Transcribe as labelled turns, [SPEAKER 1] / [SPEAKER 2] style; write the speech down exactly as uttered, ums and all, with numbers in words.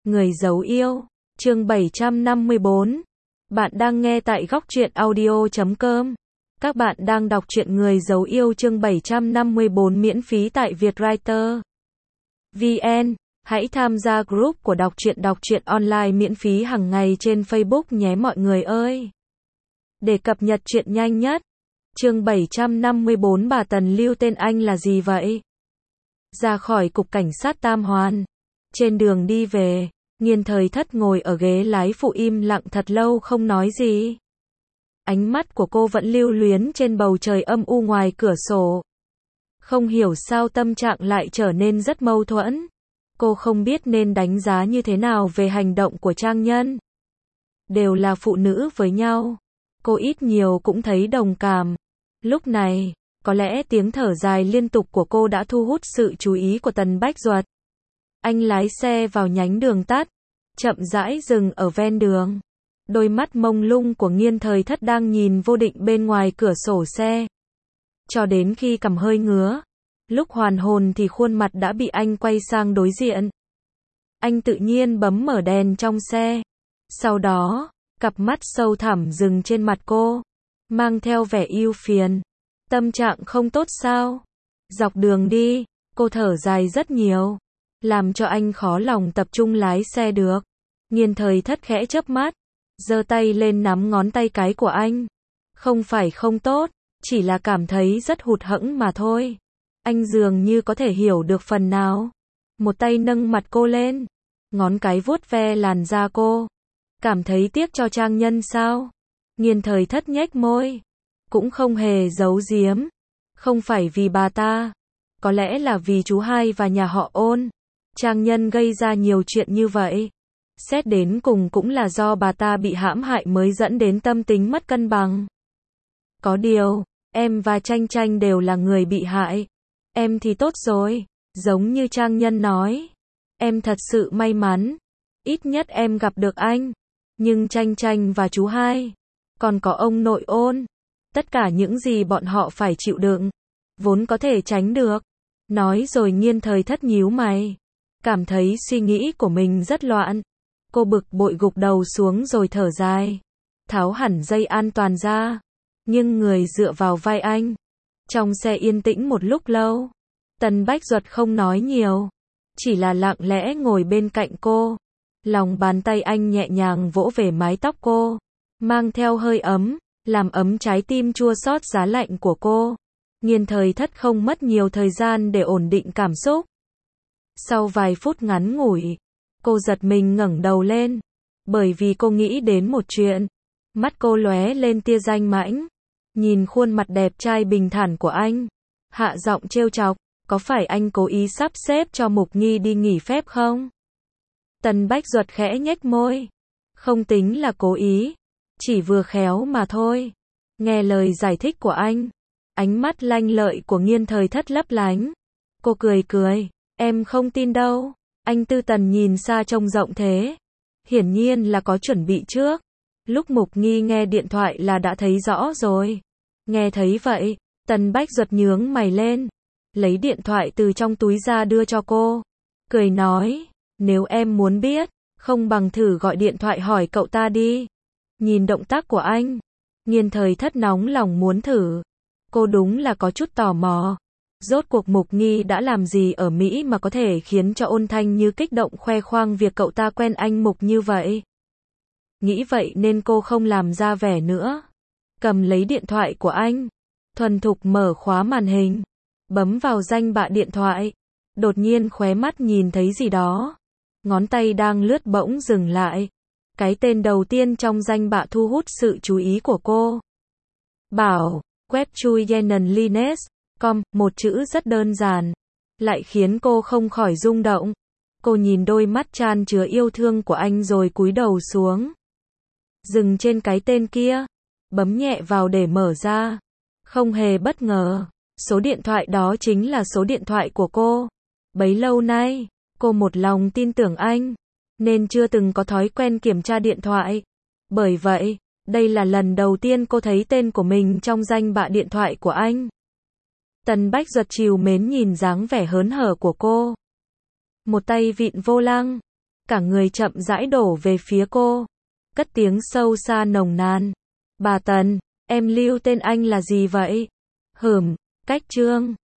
[SPEAKER 1] Người giấu yêu, chương bảy trăm năm mươi bốn. Bạn đang nghe tại góc truyện audio chấm com. Các bạn đang đọc truyện Người giấu yêu chương bảy trăm năm mươi bốn miễn phí tại Vietwriter vê en. Hãy tham gia group của đọc truyện đọc truyện online miễn phí hàng ngày trên Facebook nhé mọi người ơi. Để cập nhật truyện nhanh nhất. Chương bảy trăm năm mươi bốn bà Tần lưu tên anh là gì vậy? Ra khỏi cục cảnh sát Tam Hoàn. Trên đường đi về, Nghiên Thời Thất ngồi ở ghế lái phụ im lặng thật lâu không nói gì. Ánh mắt của cô vẫn lưu luyến trên bầu trời âm u ngoài cửa sổ. Không hiểu sao tâm trạng lại trở nên rất mâu thuẫn. Cô không biết nên đánh giá như thế nào về hành động của Trang Nhân. Đều là phụ nữ với nhau. Cô ít nhiều cũng thấy đồng cảm. Lúc này, có lẽ tiếng thở dài liên tục của cô đã thu hút sự chú ý của Tần Bách Duật. Anh lái xe vào nhánh đường tắt, chậm rãi dừng ở ven đường. Đôi mắt mông lung của Nghiên Thời Thất đang nhìn vô định bên ngoài cửa sổ xe. Cho đến khi cằm hơi ngứa, lúc hoàn hồn thì khuôn mặt đã bị anh quay sang đối diện. Anh tự nhiên bấm mở đèn trong xe. Sau đó, cặp mắt sâu thẳm dừng trên mặt cô, mang theo vẻ ưu phiền. Tâm trạng không tốt sao? Dọc đường đi, cô thở dài rất nhiều, làm cho anh khó lòng tập trung lái xe được. Nghiên Thời Thất khẽ chớp mắt, giơ tay lên nắm ngón tay cái của anh. Không phải không tốt, chỉ là cảm thấy rất hụt hẫng mà thôi. Anh dường như có thể hiểu được phần nào. Một tay nâng mặt cô lên, ngón cái vuốt ve làn da cô. Cảm thấy tiếc cho Trang Nhân sao? Nghiên Thời Thất nhếch môi, cũng không hề giấu giếm. Không phải vì bà ta, có lẽ là vì chú hai và nhà họ Ôn. Trang Nhân gây ra nhiều chuyện như vậy, xét đến cùng cũng là do bà ta bị hãm hại mới dẫn đến tâm tính mất cân bằng. Có điều, em và Tranh Tranh đều là người bị hại. Em thì tốt rồi, giống như Trang Nhân nói. Em thật sự may mắn, ít nhất em gặp được anh. Nhưng Tranh Tranh và chú hai, còn có ông nội Ôn, tất cả những gì bọn họ phải chịu đựng, vốn có thể tránh được. Nói rồi Nghiên Thời Thất nhíu mày, cảm thấy suy nghĩ của mình rất loạn. Cô bực bội gục đầu xuống rồi thở dài, tháo hẳn dây an toàn ra, nhưng người dựa vào vai anh. Trong xe yên tĩnh một lúc lâu, Tần Bách Duật không nói nhiều, chỉ là lặng lẽ ngồi bên cạnh cô. Lòng bàn tay anh nhẹ nhàng vỗ về mái tóc cô, mang theo hơi ấm, làm ấm trái tim chua xót giá lạnh của cô. Nghiên Thời Thất không mất nhiều thời gian để ổn định cảm xúc. Sau vài phút ngắn ngủi, cô giật mình ngẩng đầu lên, bởi vì cô nghĩ đến một chuyện. Mắt cô lóe lên tia danh mãnh, nhìn khuôn mặt đẹp trai bình thản của anh, hạ giọng trêu chọc, có phải anh cố ý sắp xếp cho Mục Nghi đi nghỉ phép không? Tần Bách Duật khẽ nhếch môi, không tính là cố ý, chỉ vừa khéo mà thôi. Nghe lời giải thích của anh, ánh mắt lanh lợi của Nghiên Thời Thất lấp lánh. Cô cười cười, em không tin đâu. Anh Tư Tần nhìn xa trông rộng thế, hiển nhiên là có chuẩn bị trước. Lúc Mục Nghi nghe điện thoại là đã thấy rõ rồi. Nghe thấy vậy, Tần Bách Duật nhướng mày lên, lấy điện thoại từ trong túi ra đưa cho cô, cười nói, nếu em muốn biết, không bằng thử gọi điện thoại hỏi cậu ta đi. Nhìn động tác của anh, Nghiên Thời Thất nóng lòng muốn thử. Cô đúng là có chút tò mò. Rốt cuộc Mục Nghi đã làm gì ở Mỹ mà có thể khiến cho Ôn Thanh Như kích động khoe khoang việc cậu ta quen anh Mục như vậy. Nghĩ vậy nên cô không làm ra vẻ nữa. Cầm lấy điện thoại của anh, thuần thục mở khóa màn hình, bấm vào danh bạ điện thoại. Đột nhiên khóe mắt nhìn thấy gì đó. Ngón tay đang lướt bỗng dừng lại. Cái tên đầu tiên trong danh bạ thu hút sự chú ý của cô. Bảo, web chui Yenan Lines. Com, một chữ rất đơn giản, lại khiến cô không khỏi rung động. Cô nhìn đôi mắt chan chứa yêu thương của anh rồi cúi đầu xuống. Dừng trên cái tên kia, bấm nhẹ vào để mở ra. Không hề bất ngờ, số điện thoại đó chính là số điện thoại của cô. Bấy lâu nay, cô một lòng tin tưởng anh, nên chưa từng có thói quen kiểm tra điện thoại. Bởi vậy, đây là lần đầu tiên cô thấy tên của mình trong danh bạ điện thoại của anh. Tần Bách Duật trìu mến nhìn dáng vẻ hớn hở của cô. Một tay vịn vô lăng, cả người chậm rãi đổ về phía cô. Cất tiếng sâu xa nồng nàn. Bà Tần, em lưu tên anh là gì vậy? Hửm, Cách Trương.